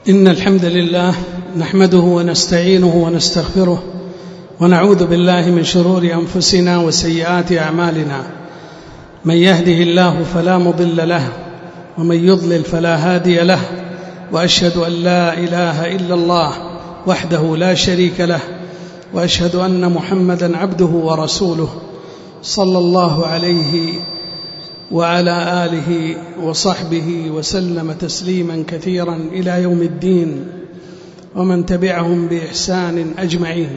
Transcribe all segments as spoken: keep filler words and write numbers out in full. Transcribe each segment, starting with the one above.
إن الحمد لله نحمده ونستعينه ونستغفره ونعوذ بالله من شرور أنفسنا وسيئات أعمالنا. من يهده الله فلا مضل له ومن يضلل فلا هادي له، وأشهد أن لا إله إلا الله وحده لا شريك له، وأشهد أن محمدا عبده ورسوله صلى الله عليه وعلى آله وصحبه وسلم تسليما كثيرا إلى يوم الدين، ومن تبعهم بإحسان أجمعين.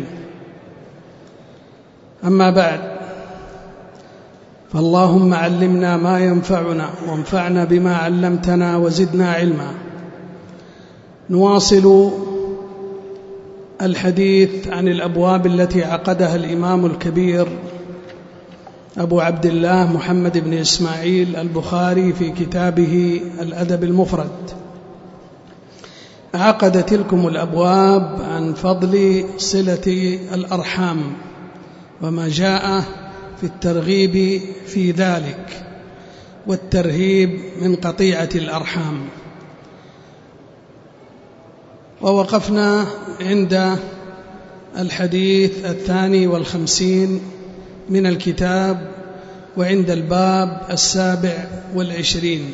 أما بعد، فاللهم علمنا ما ينفعنا وانفعنا بما علمتنا وزدنا علما. نواصل الحديث عن الأبواب التي عقدها الإمام الكبير أبو عبد الله محمد بن إسماعيل البخاري في كتابه الأدب المفرد. عقد تلكم الأبواب عن فضل صلة الأرحام وما جاء في الترغيب في ذلك والترهيب من قطيعة الأرحام، ووقفنا عند الحديث الثاني والخمسين من الكتاب وعند الباب السابع والعشرين.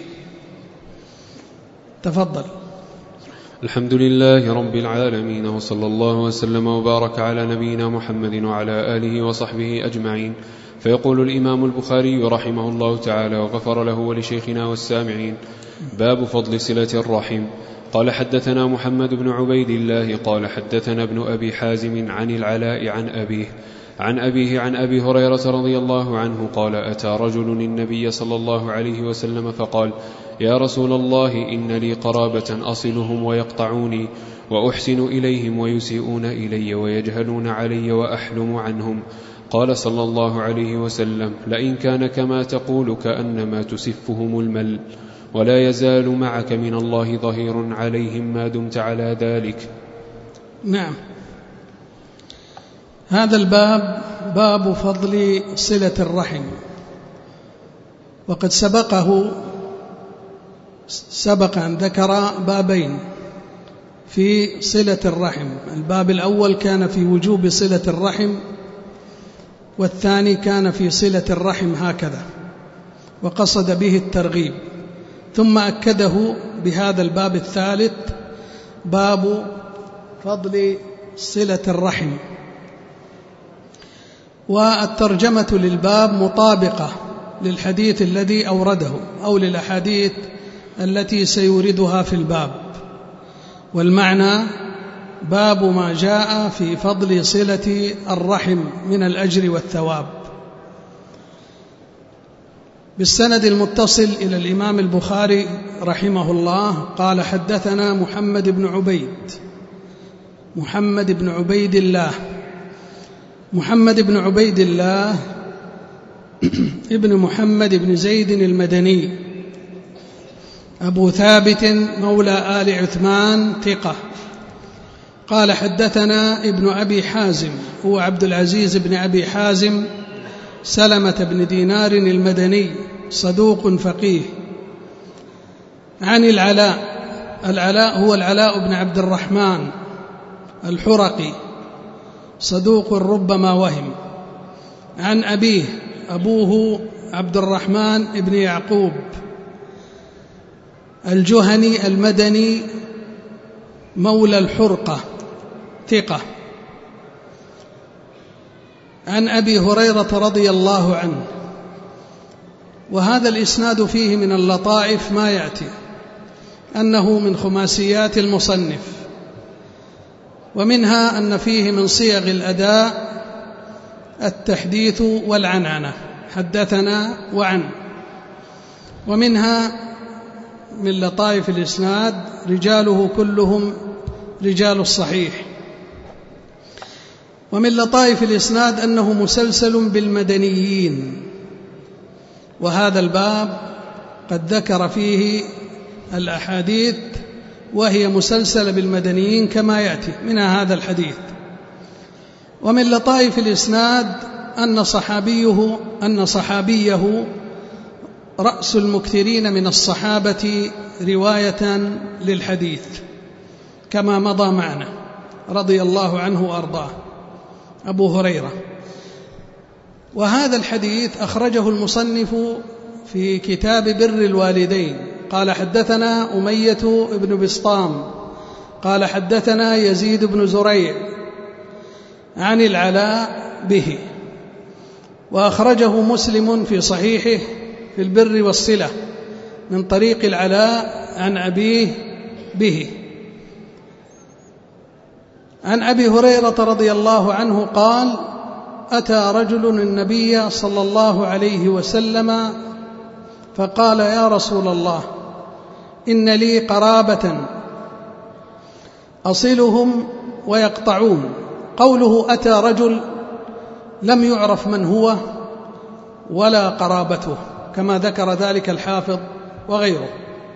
تفضل. الحمد لله رب العالمين، وصلى الله وسلم وبارك على نبينا محمد وعلى آله وصحبه أجمعين. فيقول الإمام البخاري رحمه الله تعالى وغفر له ولشيخنا والسامعين: باب فضل صلة الرحم. قال: حدثنا محمد بن عبيد الله قال حدثنا ابن أبي حازم عن العلاء عن أبيه عن أبيه عن أبي هريرة رضي الله عنه قال: أتى رجل النبي صلى الله عليه وسلم فقال: يا رسول الله، إن لي قرابة أصلهم ويقطعوني وأحسن إليهم ويسيئون إلي ويجهلون علي وأحلم عنهم. قال صلى الله عليه وسلم: لئن كان كما تقول كأنما تسفهم المل، ولا يزال معك من الله ظهير عليهم ما دمت على ذلك. نعم، هذا الباب باب فضل صلة الرحم، وقد سبقه سبق أن ذكر بابين في صلة الرحم. الباب الأول كان في وجوب صلة الرحم، والثاني كان في صلة الرحم هكذا، وقصد به الترغيب، ثم أكده بهذا الباب الثالث باب فضل صلة الرحم. والترجمة للباب مطابقة للحديث الذي أورده أو للأحاديث التي سيوردها في الباب، والمعنى باب ما جاء في فضل صلة الرحم من الأجر والثواب. بالسند المتصل إلى الإمام البخاري رحمه الله قال: حدثنا محمد بن عبيد محمد بن عبيد الله محمد بن عبيد الله ابن محمد بن زيد المدني أبو ثابت مولى آل عثمان ثقة. قال: حدثنا ابن أبي حازم، هو عبد العزيز بن أبي حازم سلمة بن دينار المدني صدوق فقيه، عن العلاء. العلاء هو العلاء بن عبد الرحمن الحرقي صدوق ربما وهم، عن أبيه، أبوه عبد الرحمن بن يعقوب الجهني المدني مولى الحرقة ثقة، عن أبي هريرة رضي الله عنه. وهذا الإسناد فيه من اللطائف ما يأتي أنه من خماسيات المصنف، ومنها أن فيه من صيغ الأداء التحديث والعنعنة، حدثنا وعن. ومنها من لطائف الإسناد رجاله كلهم رجال الصحيح. ومن لطائف الإسناد أنه مسلسل بالمدنيين، وهذا الباب قد ذكر فيه الأحاديث وهي مسلسلة بالمدنيين كما يأتي منها هذا الحديث. ومن لطائف الإسناد أن صحابيه أن صحابيه رأس المكثرين من الصحابة رواية للحديث، كما مضى معنا رضي الله عنه وأرضاه أبو هريرة. وهذا الحديث أخرجه المصنف في كتاب بر الوالدين. قال حدثنا أمية بن بسطام قال حدثنا يزيد بن زريع عن العلاء به، وأخرجه مسلم في صحيحه في البر والصلة من طريق العلاء عن أبيه به. عن أبي هريرة رضي الله عنه قال: أتى رجل النبي صلى الله عليه وسلم فقال: يا رسول الله، إن لي قرابة أصلهم ويقطعون. قوله أتى رجل لم يعرف من هو ولا قرابته، كما ذكر ذلك الحافظ وغيره.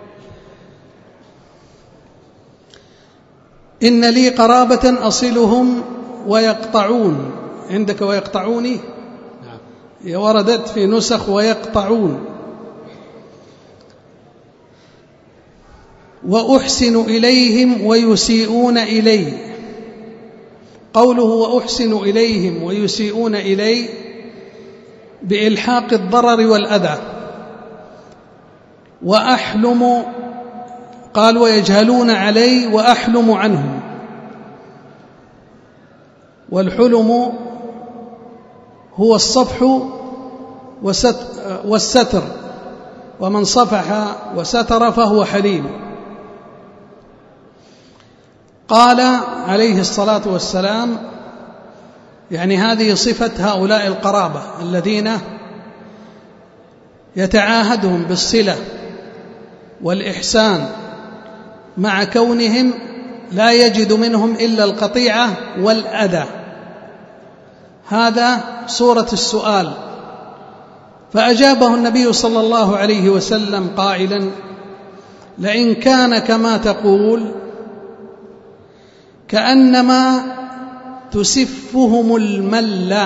إن لي قرابة أصلهم ويقطعون، عندك ويقطعوني؟ نعم. وردت في نسخ ويقطعون. وأحسن إليهم ويسيئون إلي. قوله وأحسن إليهم ويسيئون إلي بإلحاق الضرر والأذى. وأحلم، قال ويجهلون علي وأحلم عنهم. والحلم هو الصفح والستر، ومن صفح وستر فهو حليم. قال عليه الصلاة والسلام: يعني هذه صفة هؤلاء القرابة الذين يتعاهدهم بالصلة والإحسان مع كونهم لا يجد منهم إلا القطيعة والأذى. هذا صورة السؤال. فأجابه النبي صلى الله عليه وسلم قائلا: لئن كان كما تقول كأنما تسفهم المل.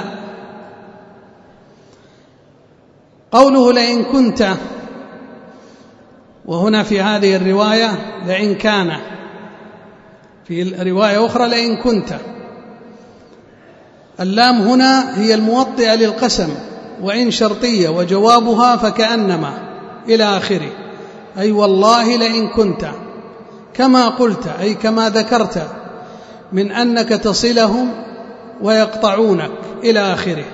قوله لئن كنت، وهنا في هذه الرواية لئن كان، في رواية أخرى لئن كنت. اللام هنا هي الموطئة للقسم، وإن شرطية وجوابها فكأنما إلى آخره، أي والله لئن كنت كما قلت، أي كما ذكرت، من أنك تصلهم ويقطعونك إلى آخره.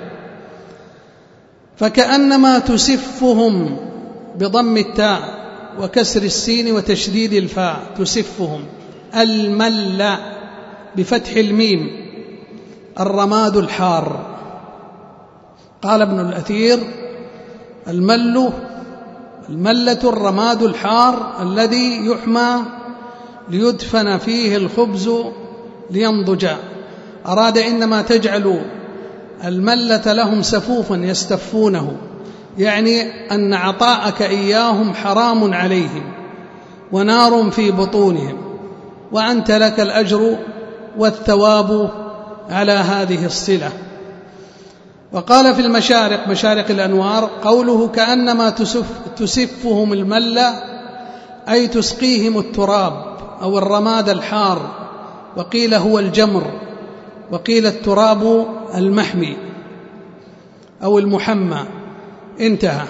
فكأنما تسفهم بضم التاء وكسر السين وتشديد الفاء، تسفهم. المل بفتح الميم، الرماد الحار. قال ابن الأثير: المل الملة الرماد الحار الذي يحمى ليدفن فيه الخبز لينضج. أراد إنما تجعل الملة لهم سفوفا يستفونه، يعني أن عطاءك إياهم حرام عليهم ونار في بطونهم، وأنت لك الأجر والثواب على هذه الصلة. وقال في المشارق، مشارق الأنوار، قوله كأنما تسف تسفهم الملة، أي تسقيهم التراب أو الرماد الحار، وقيل هو الجمر، وقيل التراب المحمي أو المحمى. انتهى.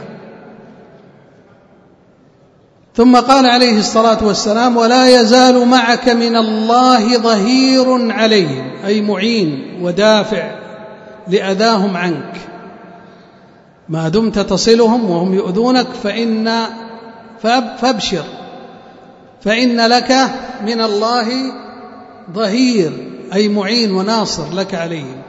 ثم قال عليه الصلاة والسلام: ولا يزال معك من الله ظهير عليهم، أي معين ودافع لأذاهم عنك، ما دمت تصلهم وهم يؤذونك فإن فابشر، فإن لك من الله ظهير، أي معين وناصر لك عليهم،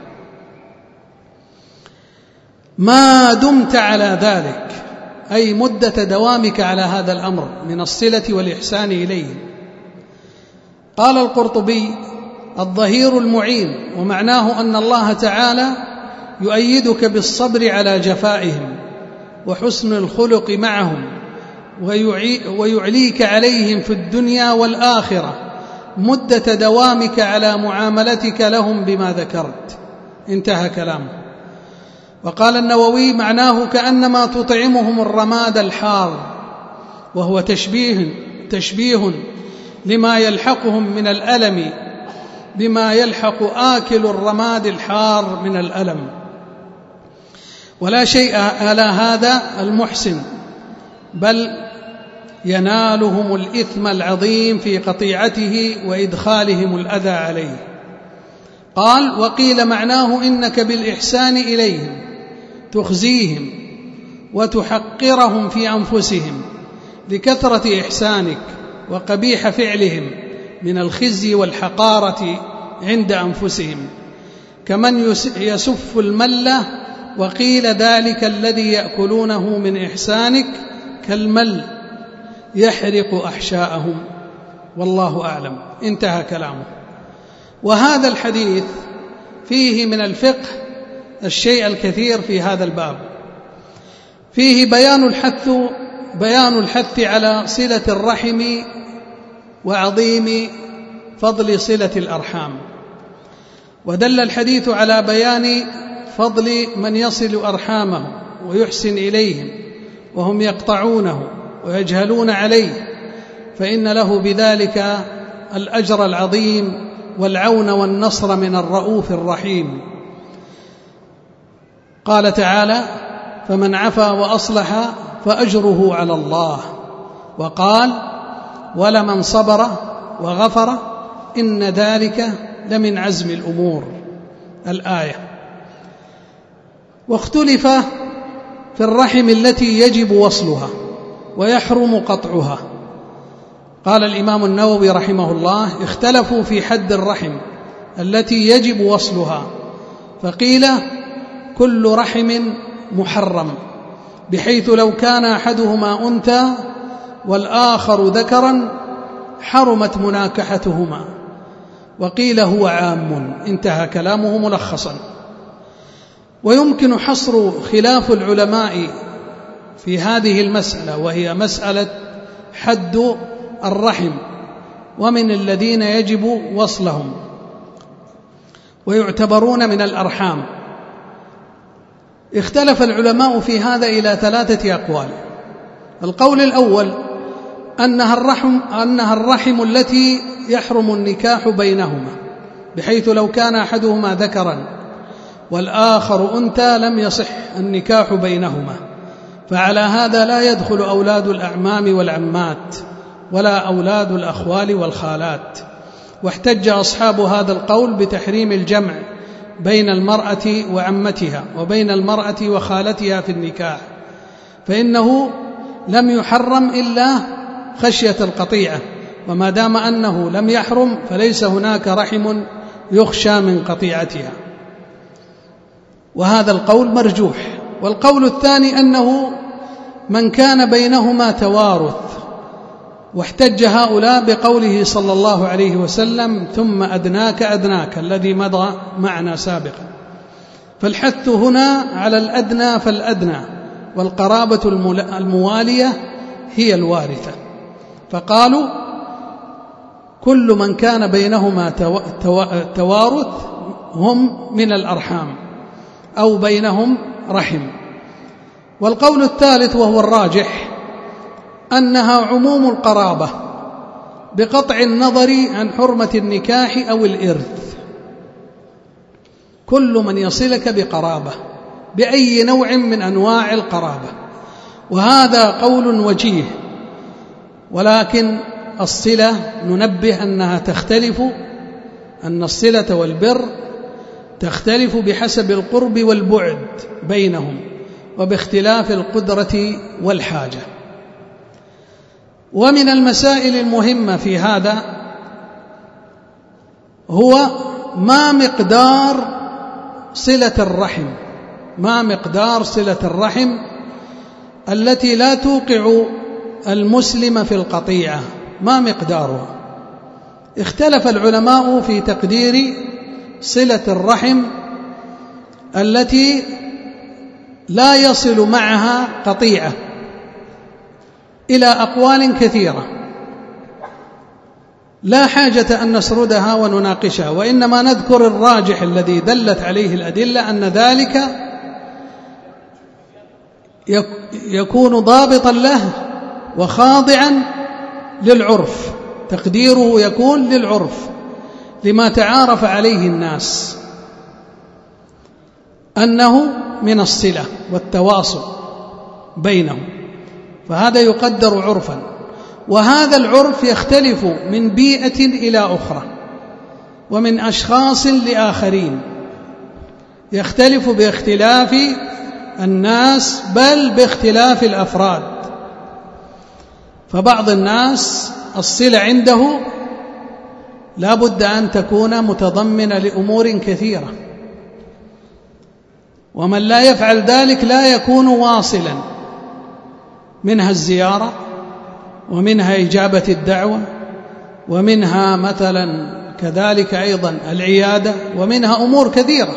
ما دمت على ذلك، أي مدة دوامك على هذا الأمر من الصلة والإحسان إليهم. قال القرطبي: الظهير المعين، ومعناه أن الله تعالى يؤيدك بالصبر على جفائهم وحسن الخلق معهم، ويعليك عليهم في الدنيا والآخرة مدة دوامك على معاملتك لهم بما ذكرت. انتهى كلامه. وقال النووي: معناه كأنما تطعمهم الرماد الحار، وهو تشبيه تشبيه لما يلحقهم من الألم بما يلحق آكل الرماد الحار من الألم. ولا شيء على هذا المحسن، بل ينالهم الإثم العظيم في قطيعته وإدخالهم الأذى عليه. قال: وقيل معناه إنك بالإحسان إليهم تخزيهم وتحقرهم في أنفسهم لكثرة إحسانك وقبيح فعلهم من الخزي والحقارة عند أنفسهم، كمن يسف الملة. وقيل ذلك الذي يأكلونه من إحسانك كالمل يحرق أحشاءهم، والله أعلم. انتهى كلامه. وهذا الحديث فيه من الفقه الشيء الكثير في هذا الباب. فيه بيان الحث بيان الحث على صلة الرحم وعظيم فضل صلة الأرحام. ودل الحديث على بيان فضل من يصل أرحامه ويحسن إليهم وهم يقطعونه ويجهلون عليه، فإن له بذلك الأجر العظيم والعون والنصر من الرؤوف الرحيم. قال تعالى: فمن عفا وأصلح فأجره على الله. وقال: ولمن صبر وغفر إن ذلك لمن عزم الأمور. الآية. واختلف في الرحم التي يجب وصلها ويحرم قطعها. قال الإمام النووي رحمه الله: اختلفوا في حد الرحم التي يجب وصلها، فقيل: كل رحم محرم، بحيث لو كان أحدهما أنثى والآخر ذكرا حرمت مناكحتهما. وقيل: هو عام. انتهى كلامه ملخصا. ويمكن حصر خلاف العلماء في هذه المسألة، وهي مسألة حد الرحم ومن الذين يجب وصلهم ويعتبرون من الأرحام. اختلف العلماء في هذا إلى ثلاثة أقوال. القول الأول أنها الرحم, أنها الرحم التي يحرم النكاح بينهما، بحيث لو كان أحدهما ذكرا والآخر أنثى لم يصح النكاح بينهما، فعلى هذا لا يدخل أولاد الأعمام والعمات ولا أولاد الأخوال والخالات. واحتج أصحاب هذا القول بتحريم الجمع بين المرأة وعمتها وبين المرأة وخالتها في النكاح، فإنه لم يحرم إلا خشية القطيعة، وما دام أنه لم يحرم فليس هناك رحم يخشى من قطيعتها، وهذا القول مرجوح. والقول الثاني أنه من كان بينهما توارث، واحتج هؤلاء بقوله صلى الله عليه وسلم: ثم أدناك أدناك، الذي مضى معنا سابقا. فالحث هنا على الأدنى فالأدنى، والقرابة الموالية هي الوارثة. فقالوا: كل من كان بينهما توارث هم من الأرحام أو بينهم رحم. والقول الثالث وهو الراجح أنها عموم القرابة بقطع النظر عن حرمة النكاح أو الإرث، كل من يصلك بقرابة بأي نوع من أنواع القرابة. وهذا قول وجيه، ولكن الصلة ننبه أنها تختلف، أن الصلة والبر تختلف بحسب القرب والبعد بينهم وباختلاف القدرة والحاجة. ومن المسائل المهمة في هذا هو ما مقدار صلة الرحم ما مقدار صلة الرحم التي لا توقع المسلم في القطيعة، ما مقدارها؟ اختلف العلماء في تقدير صلة الرحم التي لا يصل معها قطيعة إلى أقوال كثيرة، لا حاجة أن نسردها ونناقشها، وإنما نذكر الراجح الذي دلت عليه الأدلة، أن ذلك يكون ضابطا له وخاضعا للعرف، تقديره يكون للعرف لما تعارف عليه الناس أنه من الصلة والتواصل بينهم، فهذا يقدر عرفا. وهذا العرف يختلف من بيئة إلى أخرى ومن أشخاص لآخرين، يختلف باختلاف الناس بل باختلاف الأفراد. فبعض الناس الصلة عنده لا بد أن تكون متضمنة لأمور كثيرة، ومن لا يفعل ذلك لا يكون واصلا، منها الزيارة، ومنها إجابة الدعوة، ومنها مثلا كذلك أيضا العيادة، ومنها أمور كثيرة.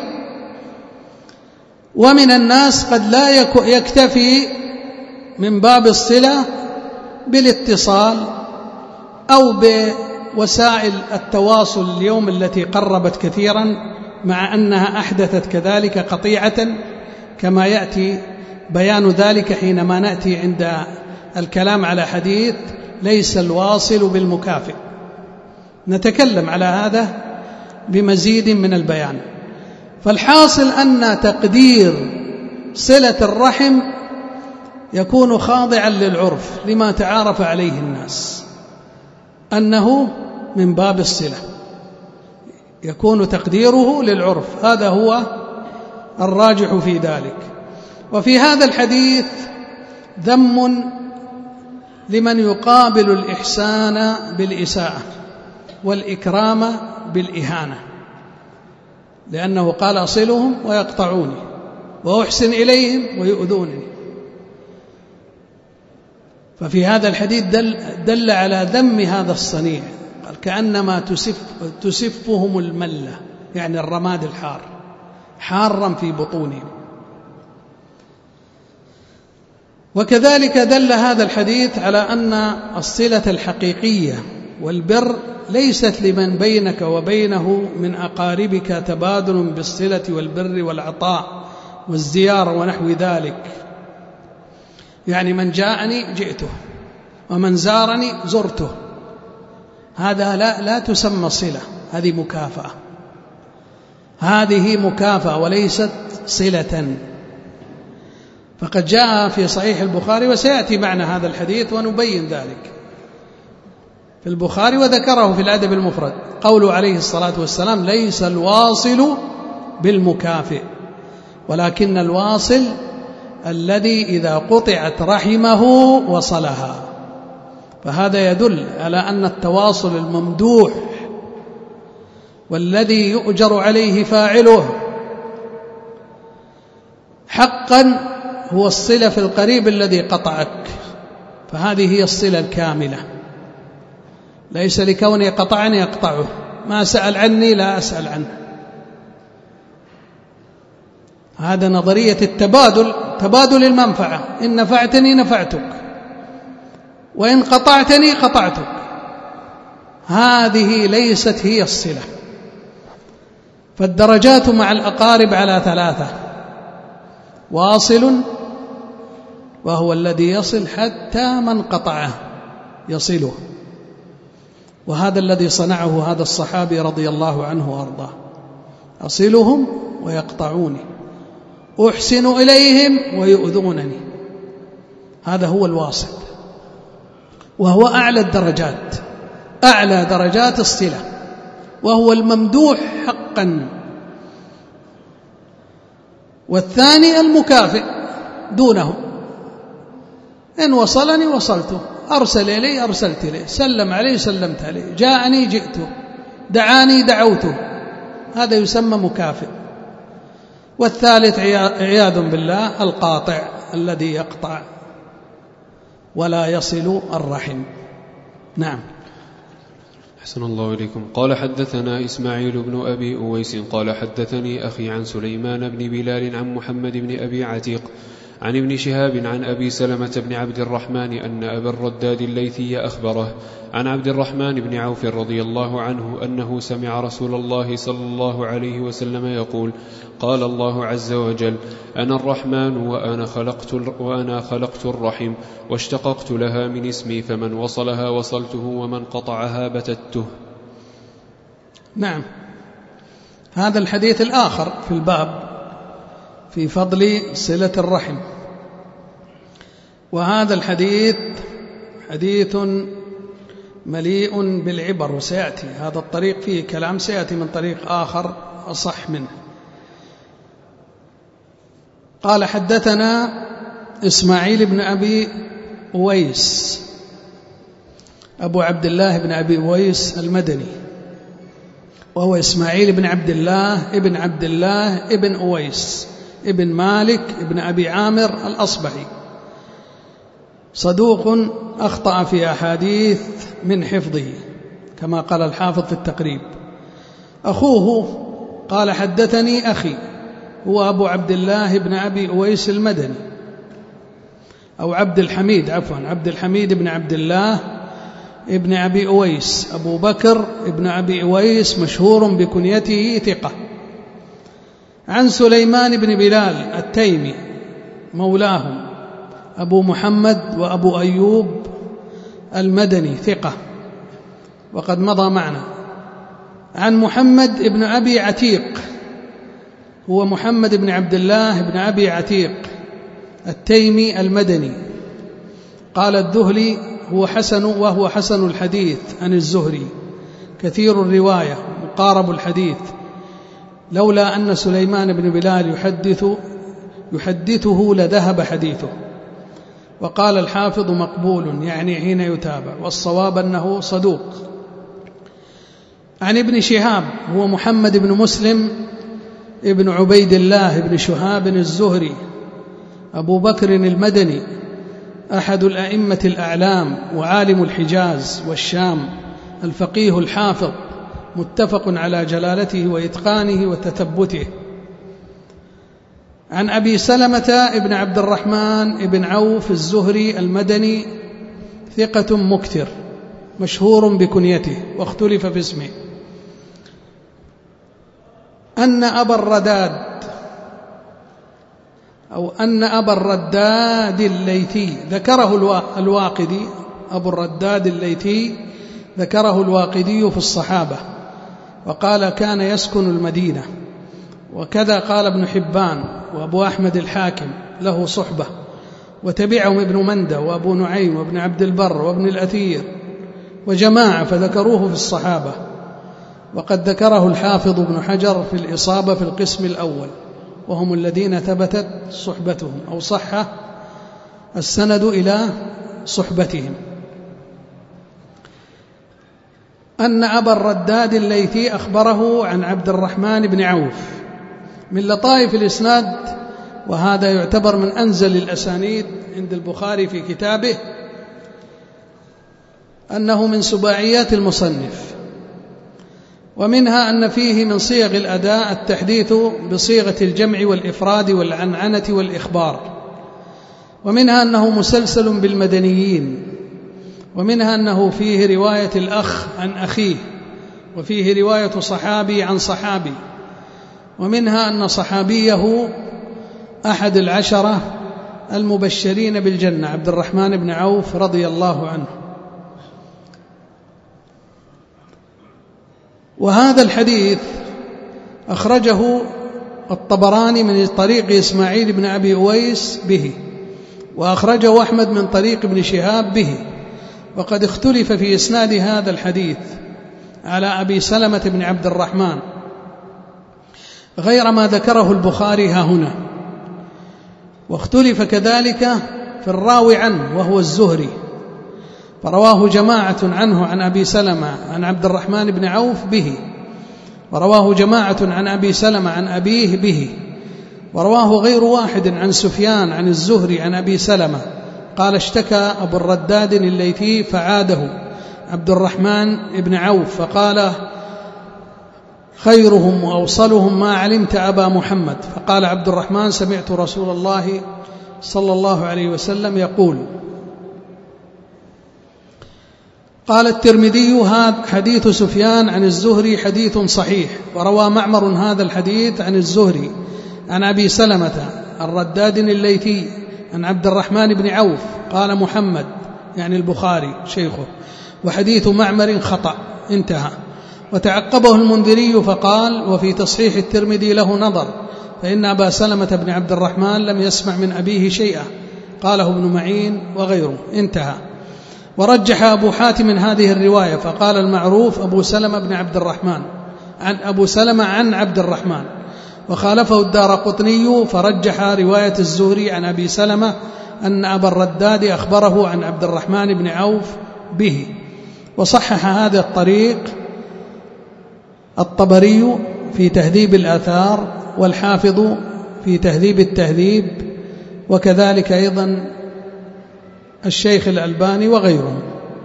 ومن الناس قد لا يكتفي من باب الصلة بالاتصال أو بوسائل التواصل اليوم التي قربت كثيرا، مع أنها أحدثت كذلك قطيعة، كما يأتي بيان ذلك حينما نأتي عند الكلام على حديث ليس الواصل بالمكافئ. نتكلم على هذا بمزيد من البيان. فالحاصل أن تقدير صلة الرحم يكون خاضعا للعرف لما تعارف عليه الناس أنه من باب الصلة، يكون تقديره للعرف، هذا هو الراجح في ذلك. وفي هذا الحديث ذم لمن يقابل الإحسان بالإساءة والإكرام بالإهانة، لأنه قال أصلهم ويقطعوني وأحسن إليهم ويؤذونني. ففي هذا الحديث دل, دل على ذم هذا الصنيع، قال كأنما تسف تسفهم الملة، يعني الرماد الحار حارا في بطونهم. وكذلك دل هذا الحديث على أن الصلة الحقيقية والبر ليست لمن بينك وبينه من أقاربك تبادل بالصلة والبر والعطاء والزيارة ونحو ذلك، يعني من جاءني جئته ومن زارني زرته، هذا لا, لا تسمى صلة، هذه مكافأة، هذه مكافأة وليست صلة. فقد جاء في صحيح البخاري، وسيأتي معنا هذا الحديث ونبين ذلك في البخاري وذكره في الأدب المفرد، قوله عليه الصلاة والسلام ليس الواصل بالمكافئ ولكن الواصل الذي إذا قطعت رحمه وصلها. فهذا يدل على أن التواصل الممدوح والذي يؤجر عليه فاعله حقا هو الصلة في القريب الذي قطعك، فهذه هي الصلة الكاملة، ليس لكوني قطعني أقطعه، ما سأل عني لا أسأل عنه. هذا نظرية التبادل، تبادل المنفعة، إن نفعتني نفعتك وإن قطعتني قطعتك، هذه ليست هي الصلة. فالدرجات مع الأقارب على ثلاثة: واصل وهو الذي يصل حتى من قطعه يصله، وهذا الذي صنعه هذا الصحابي رضي الله عنه وأرضاه، أصلهم ويقطعوني، أحسن إليهم ويؤذونني، هذا هو الواصل، وهو أعلى الدرجات، أعلى درجات الصلة، وهو الممدوح حقا. والثاني المكافئ دونه، إن وصلني وصلته، أرسل إلي أرسلت إليه، سلم عليه سلمت عليه، جاءني جئته، دعاني دعوته، هذا يسمى مكافئ. والثالث عياذ بالله القاطع الذي يقطع ولا يصل الرحم. نعم. أحسن الله إليكم. قال حدثنا إسماعيل بن أبي أويس قال حدثني أخي عن سليمان بن بلال عن محمد بن أبي عتيق عن ابن شهاب عن أبي سلمة بن عبد الرحمن أن أبا الرداد الليثي أخبره عن عبد الرحمن بن عوف رضي الله عنه أنه سمع رسول الله صلى الله عليه وسلم يقول: قال الله عز وجل: أنا الرحمن وأنا خلقت, وأنا خلقت الرحم واشتققت لها من اسمي، فمن وصلها وصلته ومن قطعها بتته. نعم، هذا الحديث الآخر في الباب في فضل صلة الرحم. وهذا الحديث حديث مليء بالعبر، وسيأتي هذا الطريق فيه كلام، سيأتي من طريق آخر أصح منه. قال: حدثنا إسماعيل بن أبي أويس أبو عبد الله بن أبي أويس المدني، وهو إسماعيل بن عبد الله ابن عبد الله ابن أويس ابن مالك ابن أبي عامر الأصبحي، صدوق أخطأ في أحاديث من حفظه كما قال الحافظ في التقريب. أخوه قال: حدثني أخي هو أبو عبد الله بن أبي أويس المدني، أو عبد الحميد عفوا عبد الحميد بن عبد الله ابن أبي أويس أبو بكر ابن أبي أويس، مشهور بكنيته ثقة. عن سليمان بن بلال التيمي مولاهم أبو محمد وأبو أيوب المدني ثقة وقد مضى معنا. عن محمد بن أبي عتيق، هو محمد بن عبد الله بن أبي عتيق التيمي المدني، قال الذهلي: هو حسن، وهو حسن الحديث عن الزهري، كثير الرواية، مقارب الحديث، لولا أن سليمان بن بلال يحدث يحدثه لذهب حديثه. وقال الحافظ: مقبول، يعني حين يتابع، والصواب أنه صدوق. عن ابن شهاب، هو محمد بن مسلم ابن عبيد الله بن شهاب الزهري أبو بكر المدني، أحد الأئمة الأعلام وعالم الحجاز والشام، الفقيه الحافظ، متفق على جلالته وإتقانه وتثبته. عن أبي سلمة ابن عبد الرحمن ابن عوف الزهري المدني، ثقة مكثر، مشهور بكنيته واختلف في اسمه، أن أبا الرداد أو أن أبا الرداد الليثي ذكره الواقدي، أبو الرداد الليثي ذكره الواقدي في الصحابة، وقال: كان يسكن المدينة. وكذا قال ابن حبان وأبو أحمد الحاكم له صحبة، وتبعهم ابن مندة وأبو نعيم وابن عبد البر وابن الأثير وجماعة، فذكروه في الصحابة. وقد ذكره الحافظ ابن حجر في الإصابة في القسم الأول، وهم الذين ثبتت صحبتهم أو صح السند إلى صحبتهم. أن أبا الرداد الليثي أخبره عن عبد الرحمن بن عوف. من لطائف الإسناد، وهذا يعتبر من أنزل الأسانيد عند البخاري في كتابه، أنه من سباعيات المصنف، ومنها أن فيه من صيغ الأداء التحديث بصيغة الجمع والإفراد والعنعنة والإخبار، ومنها أنه مسلسل بالمدنيين، ومنها أنه فيه رواية الأخ عن أخيه، وفيه رواية صحابي عن صحابي، ومنها أن صحابيه أحد العشرة المبشرين بالجنة عبد الرحمن بن عوف رضي الله عنه. وهذا الحديث أخرجه الطبراني من طريق إسماعيل بن أبي أويس به، وأخرجه أحمد من طريق ابن شهاب به. وقد اختلف في إسناد هذا الحديث على أبي سلمة بن عبد الرحمن غير ما ذكره البخاري ها هنا، واختلف كذلك في الراوي عنه وهو الزهري، فرواه جماعة عنه عن أبي سلمة عن عبد الرحمن بن عوف به، ورواه جماعة عن أبي سلمة عن أبيه به، ورواه غير واحد عن سفيان عن الزهري عن أبي سلمة قال: اشتكى أبو الرداد الليثي فعاده عبد الرحمن بن عوف فقال: خيرهم وأوصلهم ما علمت أبا محمد. فقال عبد الرحمن: سمعت رسول الله صلى الله عليه وسلم يقول: قال الترمذي: هذا حديث سفيان عن الزهري حديث صحيح. وروى معمر هذا الحديث عن الزهري عن أبي سلمة الرداد الليثي عن عبد الرحمن بن عوف. قال محمد يعني البخاري شيخه: وحديث معمر خطأ. انتهى. وتعقبه المنذري فقال: وفي تصحيح الترمذي له نظر، فإن أبا سلمة بن عبد الرحمن لم يسمع من أبيه شيئا، قاله ابن معين وغيره. انتهى. ورجح أبو حاتم هذه الرواية فقال: المعروف أبو سلمة بن عبد الرحمن عن أبو سلمة عن عبد الرحمن. وخالفه الدارقطني فرجح رواية الزهري عن أبي سلمة أن أبا الرداد أخبره عن عبد الرحمن بن عوف به. وصحح هذا الطريق الطبري في تهذيب الآثار، والحافظ في تهذيب التهذيب، وكذلك أيضا الشيخ الألباني وغيره.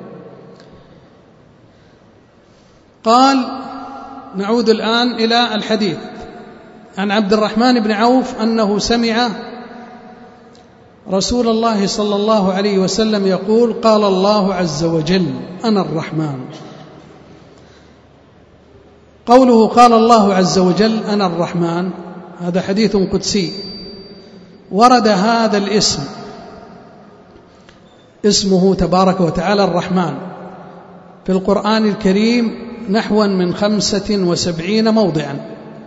قال: نعود الآن إلى الحديث عن عبد الرحمن بن عوف أنه سمع رسول الله صلى الله عليه وسلم يقول: قال الله عز وجل: أنا الرحمن. قوله قال الله عز وجل أنا الرحمن هذا حديث قدسي. ورد هذا الاسم، اسمه تبارك وتعالى الرحمن، في القرآن الكريم نحو من خمسة وسبعين موضعا.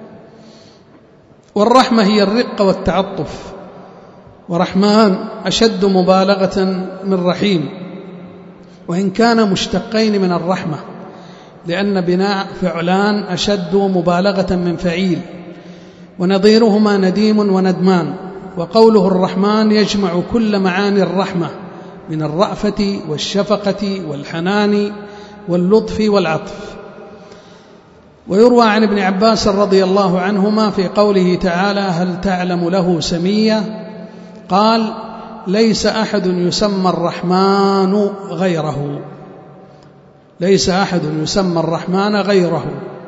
والرحمة هي الرقة والتعطف، ورحمن أشد مبالغة من رحيم، وإن كان مشتقين من الرحمة، لأن بناء فعلان أشد مبالغة من فعيل، ونظيرهما نديم وندمان. وقوله الرحمن يجمع كل معاني الرحمة من الرأفة والشفقة والحنان واللطف والعطف. ويروى عن ابن عباس رضي الله عنهما في قوله تعالى: هل تعلم له سميا؟ قال: ليس أحد يسمى الرحمن غيره، ليس أحد يسمى الرحمن غيره.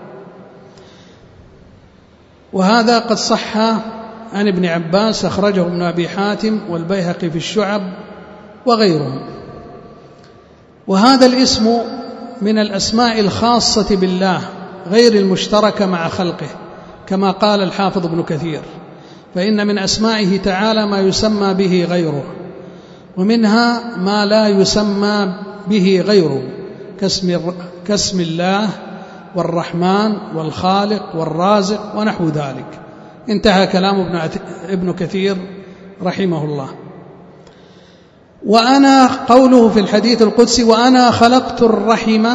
وهذا قد صح عن ابن عباس، أخرجه ابن أبي حاتم والبيهقي في الشعب وغيرهم. وهذا الاسم من الأسماء الخاصة بالله غير المشتركة مع خلقه، كما قال الحافظ ابن كثير: فإن من أسمائه تعالى ما يسمى به غيره، ومنها ما لا يسمى به غيره، كاسم, كاسم الله والرحمن والخالق والرازق ونحو ذلك. انتهى كلام ابن كثير رحمه الله. وأنا قوله في الحديث القدسي: وأنا خلقت الرحم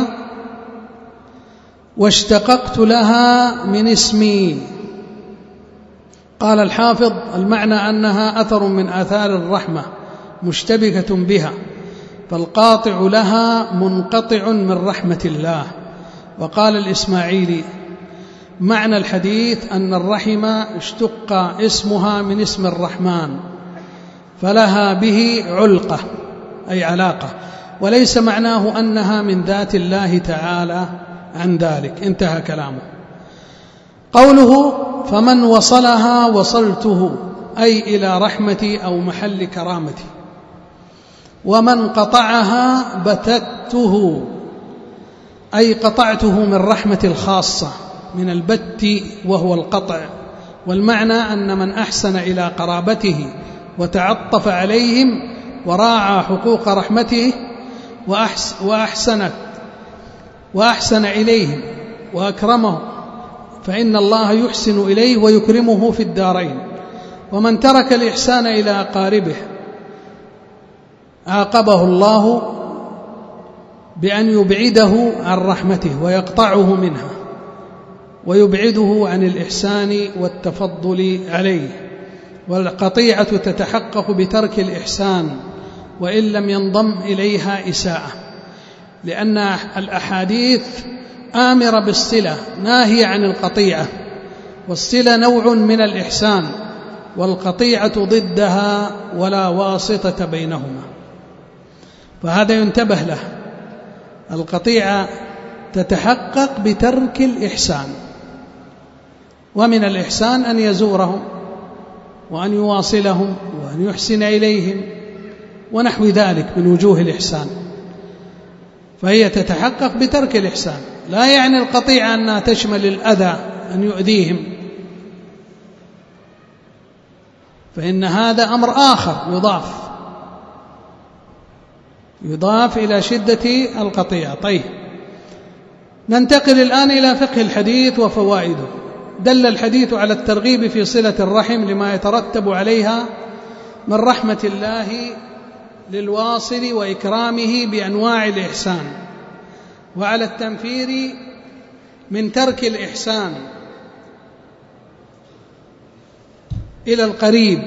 واشتققت لها من اسمي. قال الحافظ: المعنى أنها أثر من آثار الرحمة مشتبكة بها، فالقاطع لها منقطع من رحمة الله. وقال الإسماعيلي: معنى الحديث أن الرحم اشتق اسمها من اسم الرحمن، فلها به علقة أي علاقة، وليس معناه أنها من ذات الله تعالى عن ذلك. انتهى كلامه. قوله: فمن وصلها وصلته، أي إلى رحمتي أو محل كرامتي. ومن قطعها بتته، أي قطعته من رحمة الخاصة، من البت وهو القطع. والمعنى أن من أحسن إلى قرابته وتعطف عليهم وراعى حقوق رحمته وأحسنت وأحسن إليهم وأكرمهم، فإن الله يحسن إليه ويكرمه في الدارين. ومن ترك الإحسان إلى أقاربه عاقبه الله بأن يبعده عن رحمته ويقطعه منها، ويبعده عن الإحسان والتفضل عليه. والقطيعة تتحقق بترك الإحسان وإن لم ينضم إليها إساءة، لأن الأحاديث آمرة بالصلة ناهية عن القطيعة، والصلة نوع من الإحسان، والقطيعة ضدها ولا واسطة بينهما، فهذا ينتبه له. القطيعة تتحقق بترك الإحسان، ومن الإحسان أن يزورهم وأن يواصلهم وأن وأن يحسن إليهم ونحو ذلك من وجوه الإحسان، فهي تتحقق بترك الإحسان. لا يعني القطيعة أنها تشمل الأذى أن يؤذيهم، فإن هذا أمر آخر يضاف يضاف إلى شدة القطيعة. طيب، ننتقل الآن إلى فقه الحديث وفوائده. دل الحديث على الترغيب في صلة الرحم لما يترتب عليها من رحمة الله للواصل وإكرامه بأنواع الإحسان، وعلى التنفير من ترك الإحسان إلى القريب،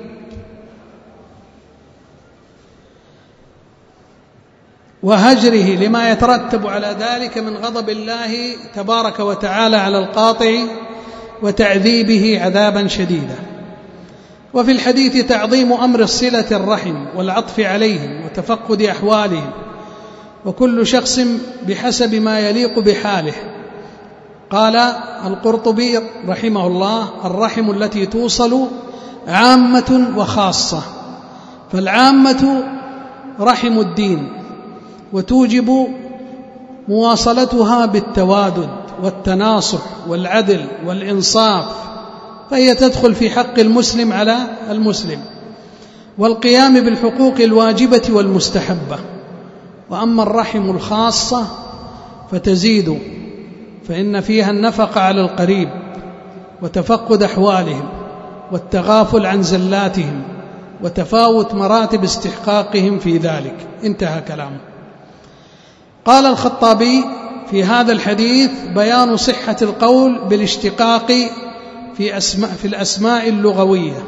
وهجره لما يترتب على ذلك من غضب الله تبارك وتعالى على القاطع وتعذيبه عذابا شديدا. وفي الحديث تعظيم أمر صلة الرحم والعطف عليهم وتفقد أحوالهم، وكل شخص بحسب ما يليق بحاله. قال القرطبي رحمه الله: الرحم التي توصل عامة وخاصة، فالعامة رحم الدين، وتوجب مواصلتها بالتوادد والتناصح والعدل والإنصاف، فهي تدخل في حق المسلم على المسلم والقيام بالحقوق الواجبة والمستحبة. وأما الرحم الخاصة فتزيد، فإن فيها النفقة على القريب وتفقد أحوالهم والتغافل عن زلاتهم وتفاوت مراتب استحقاقهم في ذلك. انتهى كلامه. قال الخطابي في هذا الحديث: بيان صحة القول بالاشتقاق في أسماء في الأسماء اللغوية،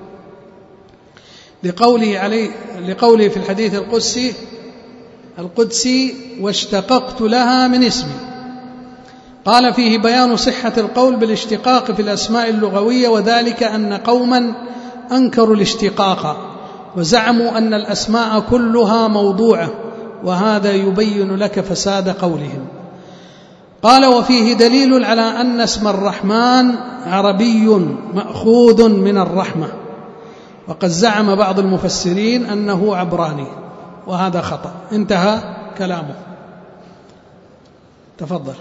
لقوله عليه لقوله في الحديث القدسي القدسي واشتققت لها من اسمي. قال فيه بيان صحة القول بالاشتقاق في الأسماء اللغوية، وذلك أن قوما أنكروا الاشتقاق وزعموا أن الأسماء كلها موضوعة، وهذا يبين لك فساد قولهم. قال وفيه دليل على أن اسم الرحمن عربي مأخوذ من الرحمة، وقد زعم بعض المفسرين أنه عبراني، وهذا خطأ. انتهى كلامه. تفضل.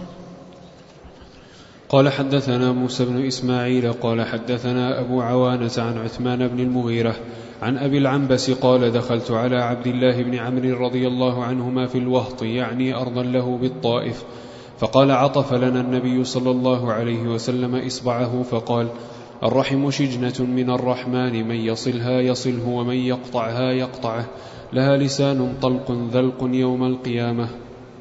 قال حدثنا موسى بن إسماعيل قال حدثنا أبو عوانة عن عثمان بن المغيرة عن أبي العنبس قال: دخلت على عبد الله بن عمرو رضي الله عنهما في الوهط، يعني أرضا له بالطائف، فقال: عطف لنا النبي صلى الله عليه وسلم إصبعه فقال: الرحم شجنة من الرحمن، من يصلها يصله ومن يقطعها يقطعه، لها لسان طلق ذلق يوم القيامة.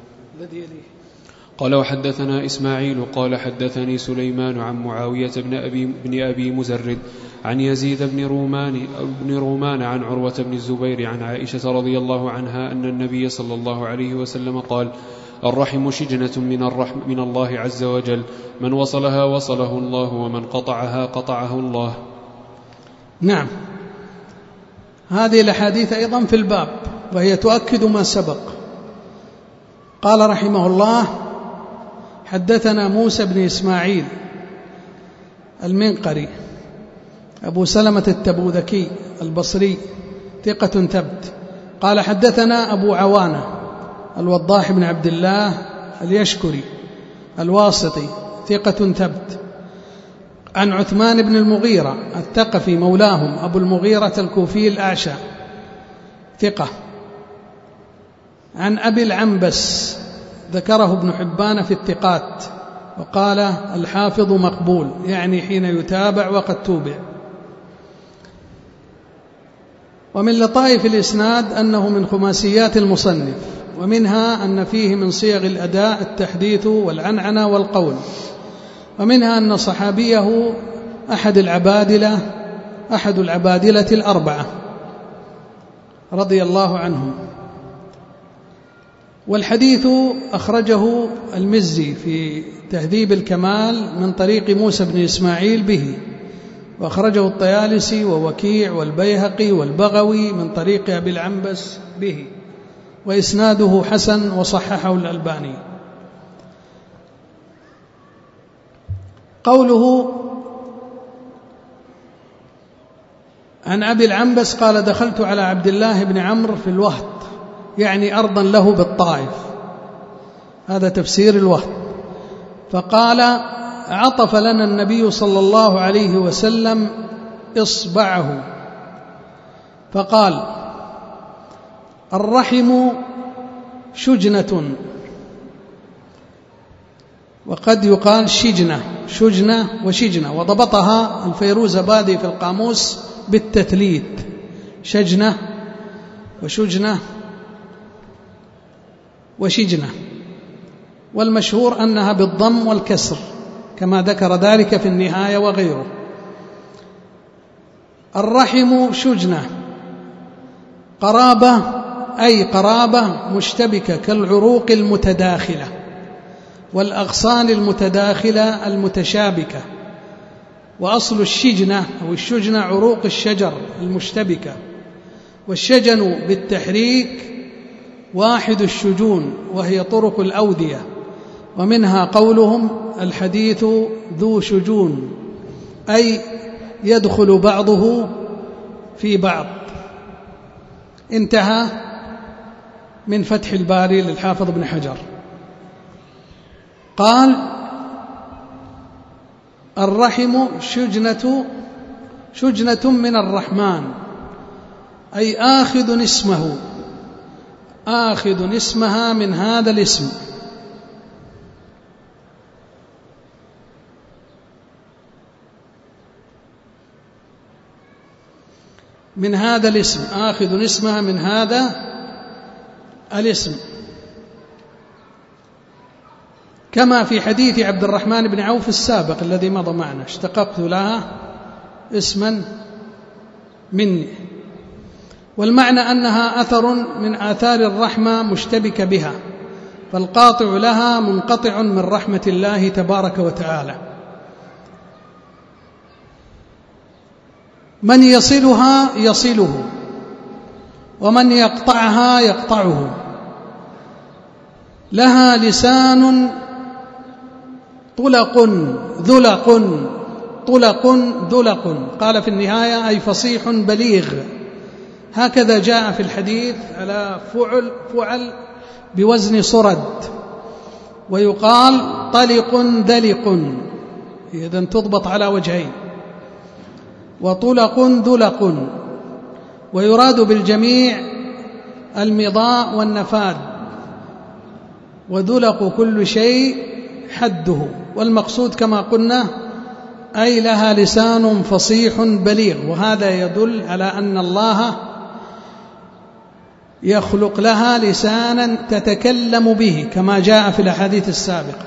قال وحدثنا إسماعيل قال حدثني سليمان عن معاوية بن أبي, بن أبي مزرد عن يزيد بن رومان, بن رومان عن عروة بن الزبير عن عائشة رضي الله عنها أن النبي صلى الله عليه وسلم قال: الرحم شجنة من, الرحم من الله عز وجل، من وصلها وصله الله، ومن قطعها قطعه الله. نعم، هذه الأحاديث أيضا في الباب، وهي تؤكد ما سبق. قال رحمه الله: حدثنا موسى بن إسماعيل المنقري أبو سلمة التبوذكي البصري ثقة ثبت. قال حدثنا أبو عوانة الوضاح بن عبد الله اليشكري الواسطي ثقة ثبت، عن عثمان بن المغيرة الثقفي مولاهم أبو المغيرة الكوفي الأعشى ثقة، عن أبي العنبس ذكره ابن حبان في الثقات، وقال الحافظ مقبول، يعني حين يتابع وقد توبع. ومن لطائف الإسناد أنه من خماسيات المصنف، ومنها أن فيه من صيغ الأداء التحديث والعنعنة والقول، ومنها أن صحابيه أحد العبادلة أحد العبادلة الأربعة رضي الله عنهم. والحديث أخرجه المزي في تهذيب الكمال من طريق موسى بن إسماعيل به، وأخرجه الطيالسي ووكيع والبيهقي والبغوي من طريق أبي العنبس به، وإسناده حسن وصححه الألباني. قوله عن أبي العنبس قال دخلت على عبد الله بن عمرو في الوهد، يعني أرضا له بالطائف، هذا تفسير الوهد. فقال عطف لنا النبي صلى الله عليه وسلم إصبعه فقال الرحم شجنة، وقد يقال شجنة، شجنة وشجنة، وضبطها الفيروزابادي في القاموس بالتثليث، شجنة وشجنة وشجنة، والمشهور أنها بالضم والكسر كما ذكر ذلك في النهاية وغيره. الرحم شجنة قرابة، أي قرابة مشتبكة كالعروق المتداخلة والأغصان المتداخلة المتشابكة. وأصل الشجنة أو الشجنة عروق الشجر المشتبكة، والشجن بالتحريك واحد الشجون، وهي طرق الأودية، ومنها قولهم الحديث ذو شجون، أي يدخل بعضه في بعض. انتهى من فتح الباري للحافظ ابن حجر. قال الرحم شجنة شجنة من الرحمن، أي آخذ اسمه، آخذ اسمها من هذا الاسم. من هذا الاسم، آخذ اسمها من هذا الاسم، كما في حديث عبد الرحمن بن عوف السابق الذي مضى معنا، اشتققت لها اسما مني. والمعنى أنها أثر من آثار الرحمة مشتبك بها، فالقاطع لها منقطع من رحمة الله تبارك وتعالى. من يصلها يصله، ومن يقطعها يقطعه. لها لسان طلق ذلق، طلق ذلق، قال في النهاية أي فصيح بليغ. هكذا جاء في الحديث على فعل فعل بوزن صرد، ويقال طلق ذلق، إذن تضبط على وجهين، وطلق ذلق، ويراد بالجميع المضاء والنفاد، وذلق كل شيء حده، والمقصود كما قلنا أي لها لسان فصيح بليغ. وهذا يدل على أن الله يخلق لها لسانا تتكلم به كما جاء في الأحاديث السابقة.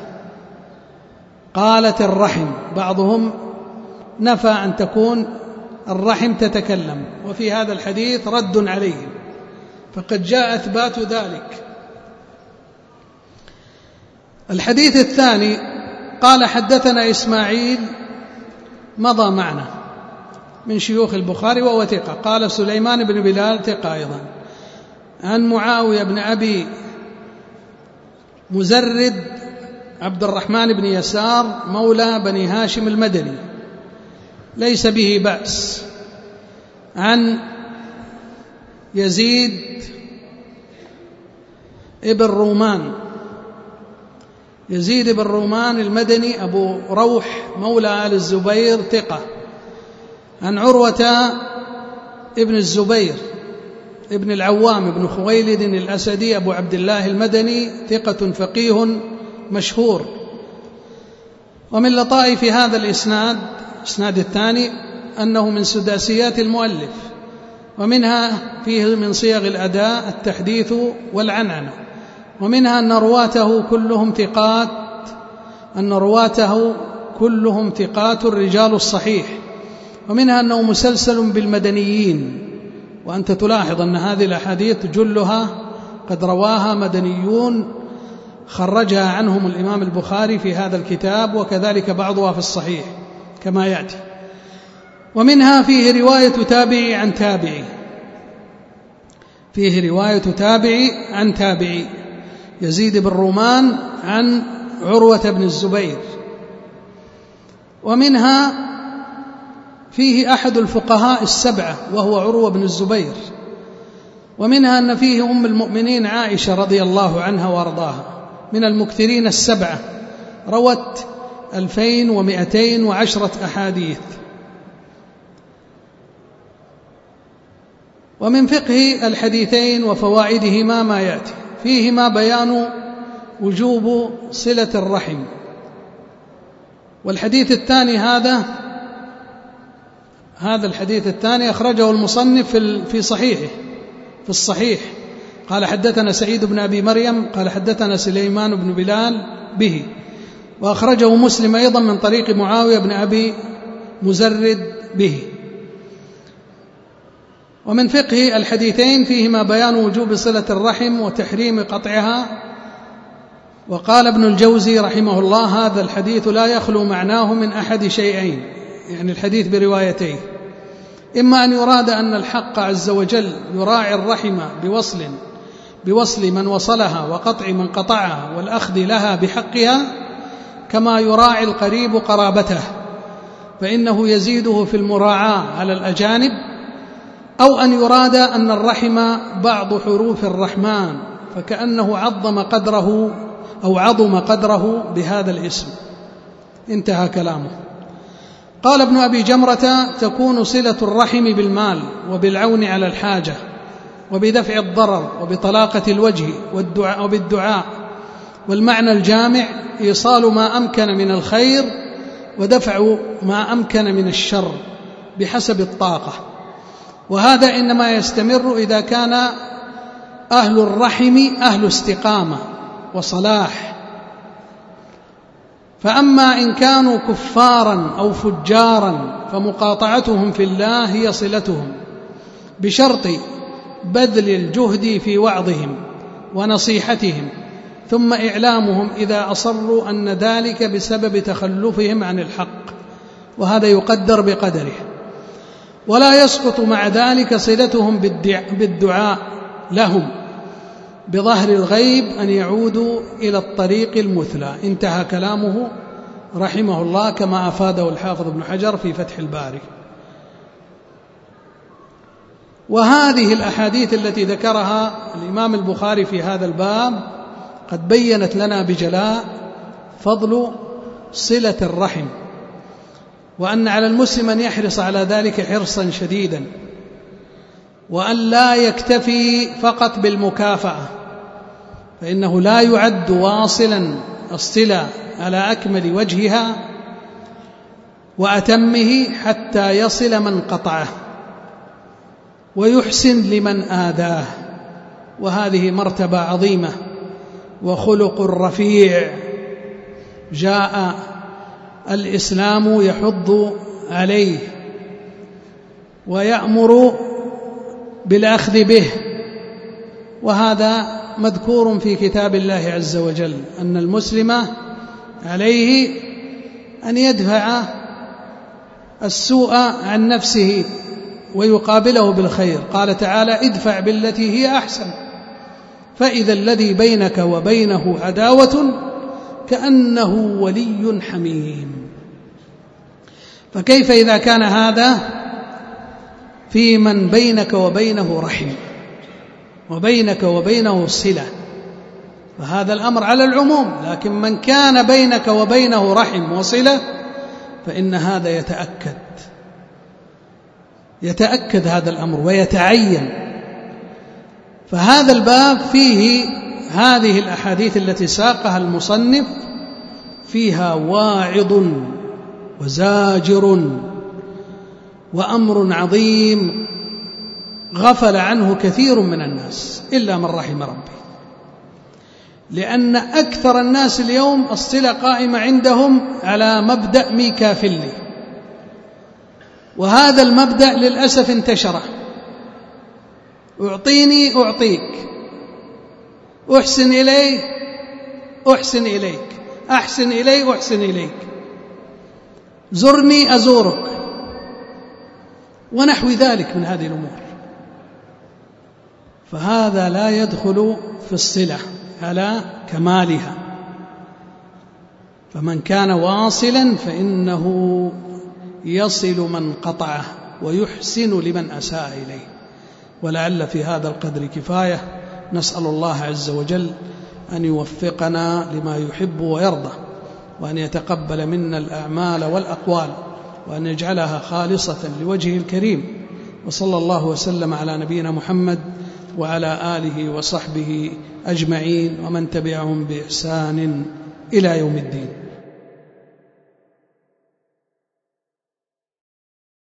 قالت الرحم، بعضهم نفى أن تكون الرحم تتكلم، وفي هذا الحديث رد عليهم، فقد جاء إثبات ذلك. الحديث الثاني قال حدثنا إسماعيل، مضى معنا، من شيوخ البخاري وهو ثقة. قال سليمان بن بلال ثقة أيضا، عن معاوية بن أبي مزرد عبد الرحمن بن يسار مولى بني هاشم المدني، ليس به بأس. عن يزيد ابن رومان، يزيد بن رومان المدني أبو روح مولى آل الزبير ثقة. عن عروة ابن الزبير ابن العوام ابن خويلد الأسدي أبو عبد الله المدني ثقة فقيه مشهور. ومن لطائف هذا الإسناد، الإسناد الثاني، أنه من سداسيات المؤلف، ومنها فيه من صيغ الأداء التحديث والعنعنة، ومنها أن رواته كلهم ثقات، أن رواته كلهم ثقات الرجال الصحيح، ومنها أنه مسلسل بالمدنيين. وأنت تلاحظ أن هذه الأحاديث جلها قد رواها مدنيون خرجها عنهم الإمام البخاري في هذا الكتاب، وكذلك بعضها في الصحيح كما يأتي. ومنها فيه رواية تابعي عن تابعي، فيه رواية تابعي عن تابعي، يزيد بن رومان عن عروة بن الزبير. ومنها فيه أحد الفقهاء السبعة وهو عروة بن الزبير، ومنها أن فيه أم المؤمنين عائشة رضي الله عنها وارضاها، من المكثرين السبعة، روت ألفين ومئتين وعشرة أحاديث. ومن فقه الحديثين وفوائدهما ما يأتي فيهما بيان وجوب صلة الرحم. والحديث الثاني هذا هذا الحديث الثاني أخرجه المصنف في صحيحه في الصحيح، قال حدثنا سعيد بن أبي مريم قال حدثنا سليمان بن بلال به، وأخرجه مسلم أيضا من طريق معاوية بن أبي مزرد به. ومن فقه الحديثين فيهما بيان وجوب صلة الرحم وتحريم قطعها. وقال ابن الجوزي رحمه الله: هذا الحديث لا يخلو معناه من أحد شيئين، يعني الحديث بروايتين: إما أن يراد أن الحق عز وجل يراعي الرحم بوصل بوصل من وصلها وقطع من قطعها والأخذ لها بحقها، كما يراعي القريب قرابته فإنه يزيده في المراعاة على الأجانب، أو أن يراد أن الرحم بعض حروف الرحمن فكأنه عظم قدره أو عظم قدره بهذا الاسم. انتهى كلامه. قال ابن أبي جمرة: تكون صلة الرحم بالمال وبالعون على الحاجة وبدفع الضرر وبطلاقة الوجه والدعاء وبالدعاء، والمعنى الجامع إيصال ما أمكن من الخير ودفع ما أمكن من الشر بحسب الطاقة. وهذا إنما يستمر إذا كان أهل الرحم أهل استقامة وصلاح. فأما إن كانوا كفارا أو فجارا فمقاطعتهم في الله هي صلتهم، بشرط بذل الجهد في وعظهم ونصيحتهم، ثم إعلامهم إذا أصروا أن ذلك بسبب تخلفهم عن الحق، وهذا يقدر بقدره. ولا يسقط مع ذلك صلتهم بالدعاء لهم بظهر الغيب أن يعودوا إلى الطريق المثلى. انتهى كلامه رحمه الله، كما أفاده الحافظ ابن حجر في فتح الباري. وهذه الأحاديث التي ذكرها الإمام البخاري في هذا الباب قد بيّنت لنا بجلاء فضل صلة الرحم، وأن على المسلم أن يحرص على ذلك حرصا شديدا، وأن لا يكتفي فقط بالمكافأة، فإنه لا يعد واصلا الصلة على أكمل وجهها وأتمه حتى يصل من قطعه ويحسن لمن آذاه، وهذه مرتبة عظيمة وخلق رفيع جاء الإسلام يحض عليه ويأمر بالأخذ به. وهذا مذكور في كتاب الله عز وجل، أن المسلم عليه أن يدفع السوء عن نفسه ويقابله بالخير. قال تعالى: ادفع بالتي هي أحسن فإذا الذي بينك وبينه عداوة كأنه ولي حميم. فكيف إذا كان هذا في من بينك وبينه رحم وبينك وبينه صلة؟ فهذا الأمر على العموم، لكن من كان بينك وبينه رحم وصلة فإن هذا يتأكد يتأكد هذا الأمر ويتعين. فهذا الباب فيه هذه الأحاديث التي ساقها المصنف فيها واعظ وزاجر وأمر عظيم غفل عنه كثير من الناس إلا من رحم ربي، لأن أكثر الناس اليوم الصلة قائمة عندهم على مبدأ ميكافيلي، وهذا المبدأ للأسف انتشر. أعطيني أعطيك، أحسن إلي أحسن إليك، أحسن إلي أحسن إليك، زرني أزورك، ونحو ذلك من هذه الأمور. فهذا لا يدخل في الصلة على كمالها. فمن كان واصلا فإنه يصل من قطعه ويحسن لمن أساء إليه. ولعل في هذا القدر كفاية. نسأل الله عز وجل أن يوفقنا لما يحب ويرضى، وأن يتقبل منا الأعمال والأقوال، وأن يجعلها خالصة لوجهه الكريم. وصلى الله وسلم على نبينا محمد وعلى آله وصحبه أجمعين ومن تبعهم بإحسان إلى يوم الدين.